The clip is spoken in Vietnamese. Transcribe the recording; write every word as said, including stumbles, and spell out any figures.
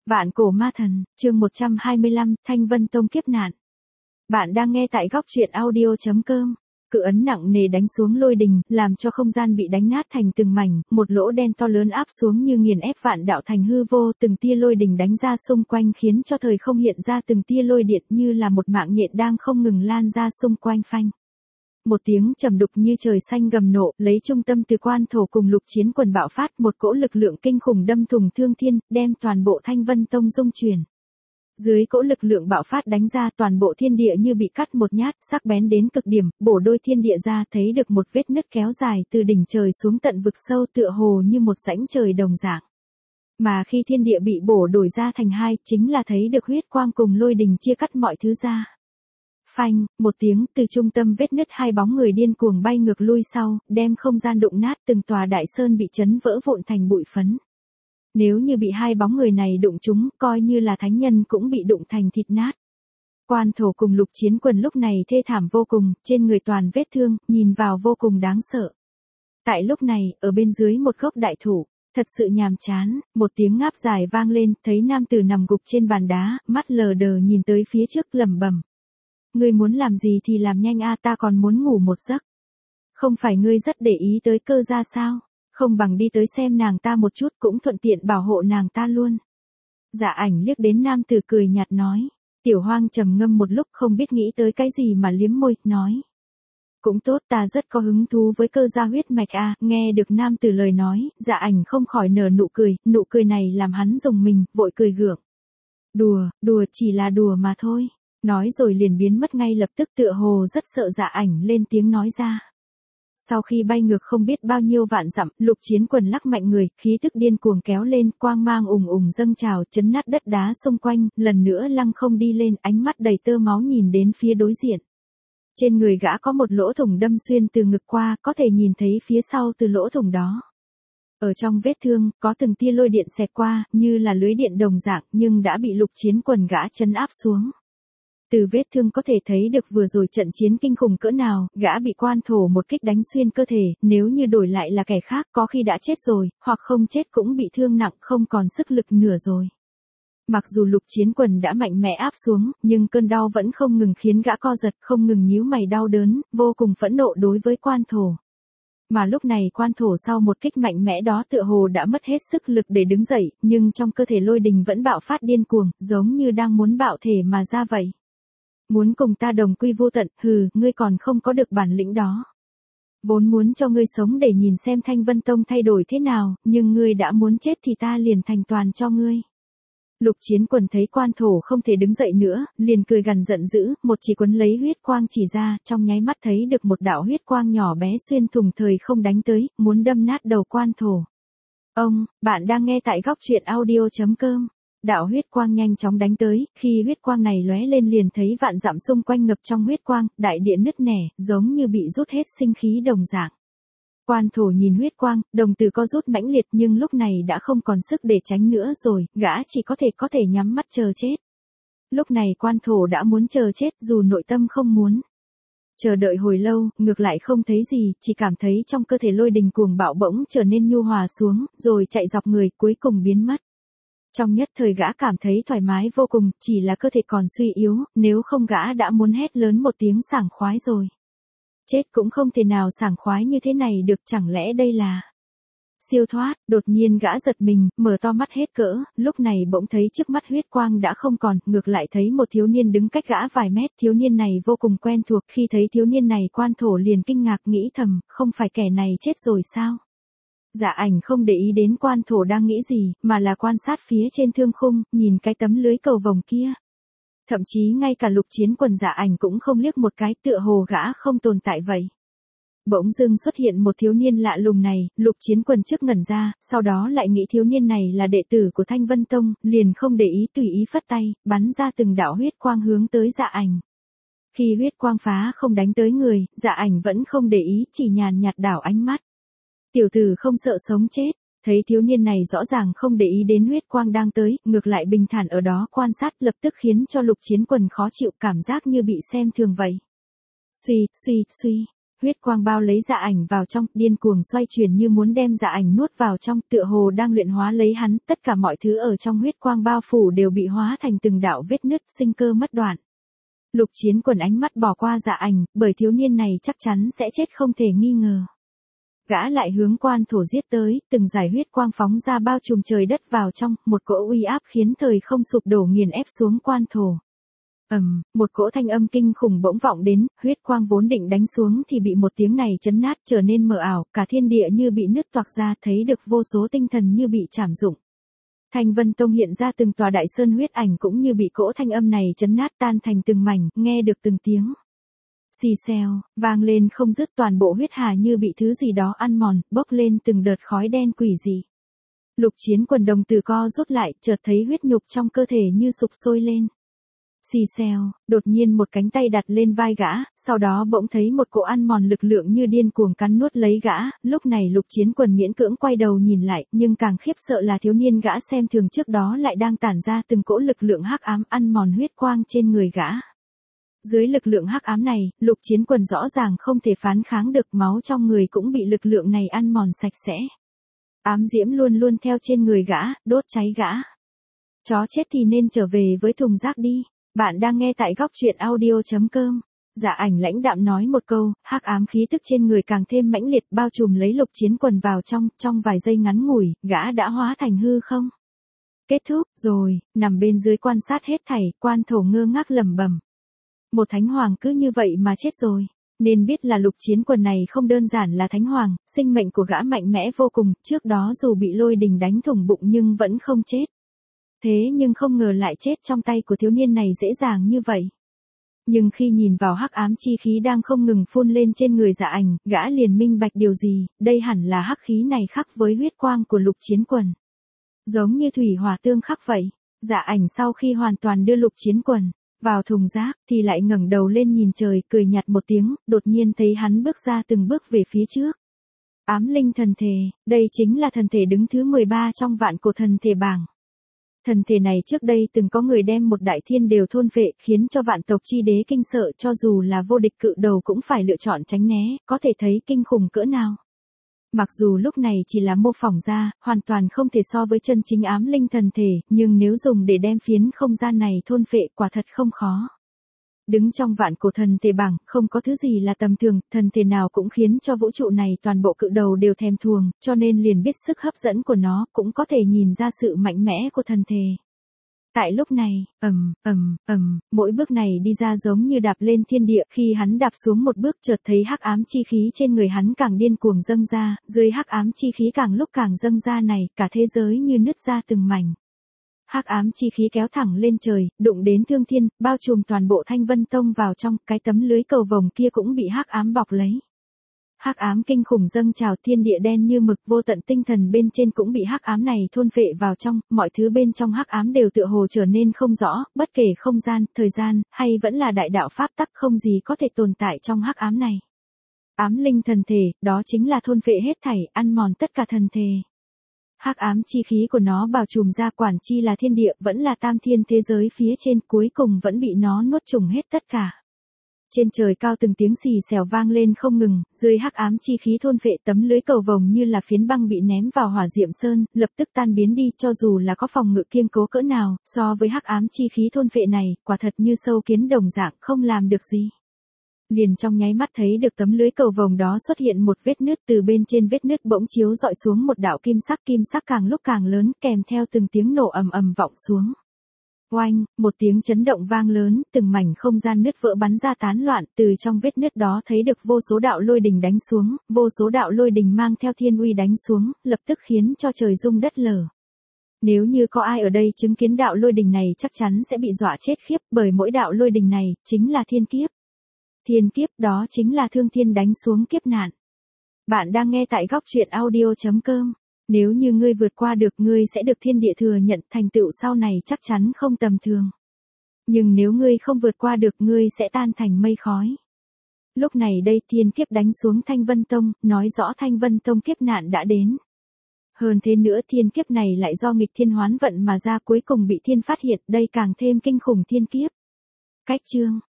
Vạn cổ ma thần, chương một trăm hai mươi lăm, Thanh Vân Tông kiếp nạn. Bạn đang nghe tại góc truyện audio chấm com. Cự ấn nặng nề đánh xuống lôi đình, làm cho không gian bị đánh nát thành từng mảnh, một lỗ đen to lớn áp xuống như nghiền ép vạn đạo thành hư vô, từng tia lôi đình đánh ra xung quanh khiến cho thời không hiện ra từng tia lôi điện như là một mạng nhện đang không ngừng lan ra xung quanh phanh. Một tiếng trầm đục như trời xanh gầm nộ, lấy trung tâm từ quan thổ cùng lục chiến quần bạo phát, một cỗ lực lượng kinh khủng đâm thủng thương thiên, đem toàn bộ Thanh Vân Tông rung chuyển. Dưới cỗ lực lượng bạo phát đánh ra, toàn bộ thiên địa như bị cắt một nhát, sắc bén đến cực điểm, bổ đôi thiên địa ra, thấy được một vết nứt kéo dài từ đỉnh trời xuống tận vực sâu, tựa hồ như một rãnh trời đồng dạng. Mà khi thiên địa bị bổ đổi ra thành hai, chính là thấy được huyết quang cùng lôi đình chia cắt mọi thứ ra. Phanh, một tiếng, từ trung tâm vết nứt hai bóng người điên cuồng bay ngược lui sau, đem không gian đụng nát, từng tòa đại sơn bị chấn vỡ vụn thành bụi phấn. Nếu như bị hai bóng người này đụng chúng, coi như là thánh nhân cũng bị đụng thành thịt nát. Quan thổ cùng lục chiến quần lúc này thê thảm vô cùng, trên người toàn vết thương, nhìn vào vô cùng đáng sợ. Tại lúc này, ở bên dưới một gốc đại thụ, thật sự nhàm chán, một tiếng ngáp dài vang lên, thấy nam tử nằm gục trên bàn đá, mắt lờ đờ nhìn tới phía trước lẩm bẩm. Ngươi muốn làm gì thì làm nhanh a, ta còn muốn ngủ một giấc. Không phải ngươi rất để ý tới Cơ gia sao? Không bằng đi tới xem nàng ta một chút, cũng thuận tiện bảo hộ nàng ta luôn. Dạ Ảnh liếc đến nam tử cười nhạt nói. Tiểu Hoang trầm ngâm một lúc không biết nghĩ tới cái gì mà liếm môi, nói. Cũng tốt, ta rất có hứng thú với Cơ gia huyết mạch a. Nghe được nam tử lời nói, Dạ Ảnh không khỏi nở nụ cười, nụ cười này làm hắn rùng mình, vội cười gượng. Đùa, đùa chỉ là đùa mà thôi. Nói rồi liền biến mất ngay lập tức, tựa hồ rất sợ Dạ Ảnh lên tiếng nói ra. Sau khi bay ngược không biết bao nhiêu vạn dặm, lục chiến quần lắc mạnh người, khí tức điên cuồng kéo lên, quang mang ùng ùng dâng trào, chấn nát đất đá xung quanh, lần nữa lăng không đi lên, ánh mắt đầy tơ máu nhìn đến phía đối diện. Trên người gã có một lỗ thủng đâm xuyên từ ngực qua, có thể nhìn thấy phía sau từ lỗ thủng đó. Ở trong vết thương, có từng tia lôi điện xẹt qua, như là lưới điện đồng dạng, nhưng đã bị lục chiến quần gã chấn áp xuống. Từ vết thương có thể thấy được vừa rồi trận chiến kinh khủng cỡ nào, gã bị quan thổ một kích đánh xuyên cơ thể, nếu như đổi lại là kẻ khác có khi đã chết rồi, hoặc không chết cũng bị thương nặng không còn sức lực nửa rồi. Mặc dù lục chiến quần đã mạnh mẽ áp xuống, nhưng cơn đau vẫn không ngừng khiến gã co giật, không ngừng nhíu mày đau đớn, vô cùng phẫn nộ đối với quan thổ. Mà lúc này quan thổ sau một kích mạnh mẽ đó tựa hồ đã mất hết sức lực để đứng dậy, nhưng trong cơ thể lôi đình vẫn bạo phát điên cuồng, giống như đang muốn bạo thể mà ra vậy. Muốn cùng ta đồng quy vô tận, hừ, ngươi còn không có được bản lĩnh đó. Vốn muốn cho ngươi sống để nhìn xem Thanh Vân Tông thay đổi thế nào, nhưng ngươi đã muốn chết thì ta liền thành toàn cho ngươi. Lục chiến quần thấy quan thổ không thể đứng dậy nữa, liền cười gằn giận dữ, một chỉ quấn lấy huyết quang chỉ ra, trong nháy mắt thấy được một đạo huyết quang nhỏ bé xuyên thủng thời không đánh tới, muốn đâm nát đầu quan thổ. Ông, bạn đang nghe tại góc truyện audio chấm com. Đạo huyết quang nhanh chóng đánh tới, khi huyết quang này lóe lên liền thấy vạn dặm xung quanh ngập trong huyết quang, đại địa nứt nẻ, giống như bị rút hết sinh khí đồng dạng. Quan thổ nhìn huyết quang, đồng tử co rút mãnh liệt nhưng lúc này đã không còn sức để tránh nữa rồi, gã chỉ có thể có thể nhắm mắt chờ chết. Lúc này quan thổ đã muốn chờ chết dù nội tâm không muốn. Chờ đợi hồi lâu, ngược lại không thấy gì, chỉ cảm thấy trong cơ thể lôi đình cuồng bạo bỗng trở nên nhu hòa xuống, rồi chạy dọc người cuối cùng biến mất. Trong nhất thời gã cảm thấy thoải mái vô cùng, chỉ là cơ thể còn suy yếu, nếu không gã đã muốn hét lớn một tiếng sảng khoái rồi. Chết cũng không thể nào sảng khoái như thế này được, chẳng lẽ đây là siêu thoát. Đột nhiên gã giật mình, mở to mắt hết cỡ, lúc này bỗng thấy trước mắt huyết quang đã không còn, ngược lại thấy một thiếu niên đứng cách gã vài mét, thiếu niên này vô cùng quen thuộc, khi thấy thiếu niên này quan thổ liền kinh ngạc nghĩ thầm, không phải kẻ này chết rồi sao? Dạ Ảnh không để ý đến quan thổ đang nghĩ gì, mà là quan sát phía trên thương khung, nhìn cái tấm lưới cầu vồng kia. Thậm chí ngay cả lục chiến quần Dạ Ảnh cũng không liếc một cái, tựa hồ gã không tồn tại vậy. Bỗng dưng xuất hiện một thiếu niên lạ lùng này, lục chiến quần trước ngẩn ra, sau đó lại nghĩ thiếu niên này là đệ tử của Thanh Vân Tông, liền không để ý tùy ý phất tay, bắn ra từng đạo huyết quang hướng tới Dạ Ảnh. Khi huyết quang phá không đánh tới người, Dạ Ảnh vẫn không để ý, chỉ nhàn nhạt đảo ánh mắt. Tiểu tử không sợ sống chết, thấy thiếu niên này rõ ràng không để ý đến huyết quang đang tới, ngược lại bình thản ở đó quan sát, lập tức khiến cho lục chiến quần khó chịu, cảm giác như bị xem thường vậy. Suy, suy, suy, huyết quang bao lấy Dạ Ảnh vào trong, điên cuồng xoay chuyển như muốn đem Dạ Ảnh nuốt vào trong, tựa hồ đang luyện hóa lấy hắn, tất cả mọi thứ ở trong huyết quang bao phủ đều bị hóa thành từng đạo vết nứt, sinh cơ mất đoạn. Lục Chiến Quần ánh mắt bỏ qua Dạ Ảnh, bởi thiếu niên này chắc chắn sẽ chết không thể nghi ngờ. Gã lại hướng quan thổ giết tới, từng giải huyết quang phóng ra bao trùm trời đất vào trong, một cỗ uy áp khiến thời không sụp đổ nghiền ép xuống quan thổ. Ầm, um, một cỗ thanh âm kinh khủng bỗng vọng đến, huyết quang vốn định đánh xuống thì bị một tiếng này chấn nát, trở nên mờ ảo, cả thiên địa như bị nứt toạc ra, thấy được vô số tinh thần như bị chảm dụng. Thanh Vân Tông hiện ra từng tòa đại sơn huyết ảnh cũng như bị cỗ thanh âm này chấn nát tan thành từng mảnh, nghe được từng tiếng xì xèo, vang lên không dứt, toàn bộ huyết hà như bị thứ gì đó ăn mòn, bốc lên từng đợt khói đen quỷ dị. Lục Chiến Quần đồng tử co rút lại, chợt thấy huyết nhục trong cơ thể như sục sôi lên. Xì xèo, đột nhiên một cánh tay đặt lên vai gã, sau đó bỗng thấy một cỗ ăn mòn lực lượng như điên cuồng cắn nuốt lấy gã, lúc này Lục Chiến Quần miễn cưỡng quay đầu nhìn lại, nhưng càng khiếp sợ là thiếu niên gã xem thường trước đó lại đang tản ra từng cỗ lực lượng hắc ám ăn mòn huyết quang trên người gã. Dưới lực lượng hắc ám này, Lục Chiến Quần rõ ràng không thể phản kháng được, máu trong người cũng bị lực lượng này ăn mòn sạch sẽ. Ám diễm luôn luôn theo trên người gã, đốt cháy gã. Chó chết thì nên trở về với thùng rác đi. Bạn đang nghe tại góc truyện audio chấm com. Dạ Ảnh lãnh đạm nói một câu, hắc ám khí tức trên người càng thêm mãnh liệt bao trùm lấy Lục Chiến Quần vào trong, trong vài giây ngắn ngủi, gã đã hóa thành hư không. Kết thúc, rồi, nằm bên dưới quan sát hết thảy, quan thổ ngơ ngác lẩm bẩm. Một thánh hoàng cứ như vậy mà chết rồi. Nên biết là Lục Chiến Quần này không đơn giản là thánh hoàng, sinh mệnh của gã mạnh mẽ vô cùng, trước đó dù bị lôi đình đánh thủng bụng nhưng vẫn không chết. Thế nhưng không ngờ lại chết trong tay của thiếu niên này dễ dàng như vậy. Nhưng khi nhìn vào hắc ám chi khí đang không ngừng phun lên trên người Dạ Ảnh, gã liền minh bạch điều gì, đây hẳn là hắc khí này khắc với huyết quang của Lục Chiến Quần. Giống như thủy hỏa tương khắc vậy. Dạ Ảnh sau khi hoàn toàn đưa Lục Chiến Quần vào thùng rác, thì lại ngẩng đầu lên nhìn trời, cười nhạt một tiếng, đột nhiên thấy hắn bước ra từng bước về phía trước. Ám linh thần thể, đây chính là thần thể đứng thứ mười ba trong vạn cổ thần thể bảng. Thần thể này trước đây từng có người đem một đại thiên đều thôn phệ, khiến cho vạn tộc chi đế kinh sợ, cho dù là vô địch cự đầu cũng phải lựa chọn tránh né, có thể thấy kinh khủng cỡ nào. Mặc dù lúc này chỉ là mô phỏng ra, hoàn toàn không thể so với chân chính ám linh thần thể, nhưng nếu dùng để đem phiến không gian này thôn phệ quả thật không khó. Đứng trong vạn cổ thần thể bảng, không có thứ gì là tầm thường, thần thể nào cũng khiến cho vũ trụ này toàn bộ cự đầu đều thèm thuồng, cho nên liền biết sức hấp dẫn của nó, cũng có thể nhìn ra sự mạnh mẽ của thần thể. Tại lúc này, ầm, ầm, ầm, mỗi bước này đi ra giống như đạp lên thiên địa, khi hắn đạp xuống một bước chợt thấy hắc ám chi khí trên người hắn càng điên cuồng dâng ra, dưới hắc ám chi khí càng lúc càng dâng ra này, cả thế giới như nứt ra từng mảnh. Hắc ám chi khí kéo thẳng lên trời, đụng đến thương thiên, bao trùm toàn bộ Thanh Vân Tông vào trong, cái tấm lưới cầu vồng kia cũng bị hắc ám bọc lấy. Hắc ám kinh khủng dâng trào, thiên địa đen như mực, vô tận tinh thần bên trên cũng bị hắc ám này thôn phệ vào trong, mọi thứ bên trong hắc ám đều tựa hồ trở nên không rõ, bất kể không gian, thời gian, hay vẫn là đại đạo pháp tắc, không gì có thể tồn tại trong hắc ám này. Ám linh thần thể, đó chính là thôn phệ hết thảy, ăn mòn tất cả thần thể. Hắc ám chi khí của nó bao trùm ra, quản chi là thiên địa, vẫn là tam thiên thế giới phía trên, cuối cùng vẫn bị nó nuốt chửng hết tất cả. Trên trời cao từng tiếng xì xèo vang lên không ngừng, dưới hắc ám chi khí thôn phệ, tấm lưới cầu vồng như là phiến băng bị ném vào hỏa diệm sơn, lập tức tan biến đi, cho dù là có phòng ngự kiên cố cỡ nào, so với hắc ám chi khí thôn phệ này, quả thật như sâu kiến đồng dạng, không làm được gì. Liền trong nháy mắt thấy được tấm lưới cầu vồng đó xuất hiện một vết nứt, từ bên trên vết nứt bỗng chiếu dọi xuống một đạo kim sắc, kim sắc càng lúc càng lớn, kèm theo từng tiếng nổ ầm ầm vọng xuống. Oanh, một tiếng chấn động vang lớn, từng mảnh không gian nứt vỡ bắn ra tán loạn, từ trong vết nứt đó thấy được vô số đạo lôi đình đánh xuống, vô số đạo lôi đình mang theo thiên uy đánh xuống, lập tức khiến cho trời rung đất lở. Nếu như có ai ở đây chứng kiến đạo lôi đình này chắc chắn sẽ bị dọa chết khiếp, bởi mỗi đạo lôi đình này chính là thiên kiếp. Thiên kiếp, đó chính là thương thiên đánh xuống kiếp nạn. Bạn đang nghe tại góc truyện audio chấm com. Nếu như ngươi vượt qua được, ngươi sẽ được thiên địa thừa nhận, thành tựu sau này chắc chắn không tầm thường. Nhưng nếu ngươi không vượt qua được, ngươi sẽ tan thành mây khói. Lúc này đây thiên kiếp đánh xuống Thanh Vân Tông, nói rõ Thanh Vân Tông kiếp nạn đã đến. Hơn thế nữa, thiên kiếp này lại do nghịch thiên hoán vận mà ra, cuối cùng bị thiên phát hiện, đây càng thêm kinh khủng thiên kiếp. Cách chương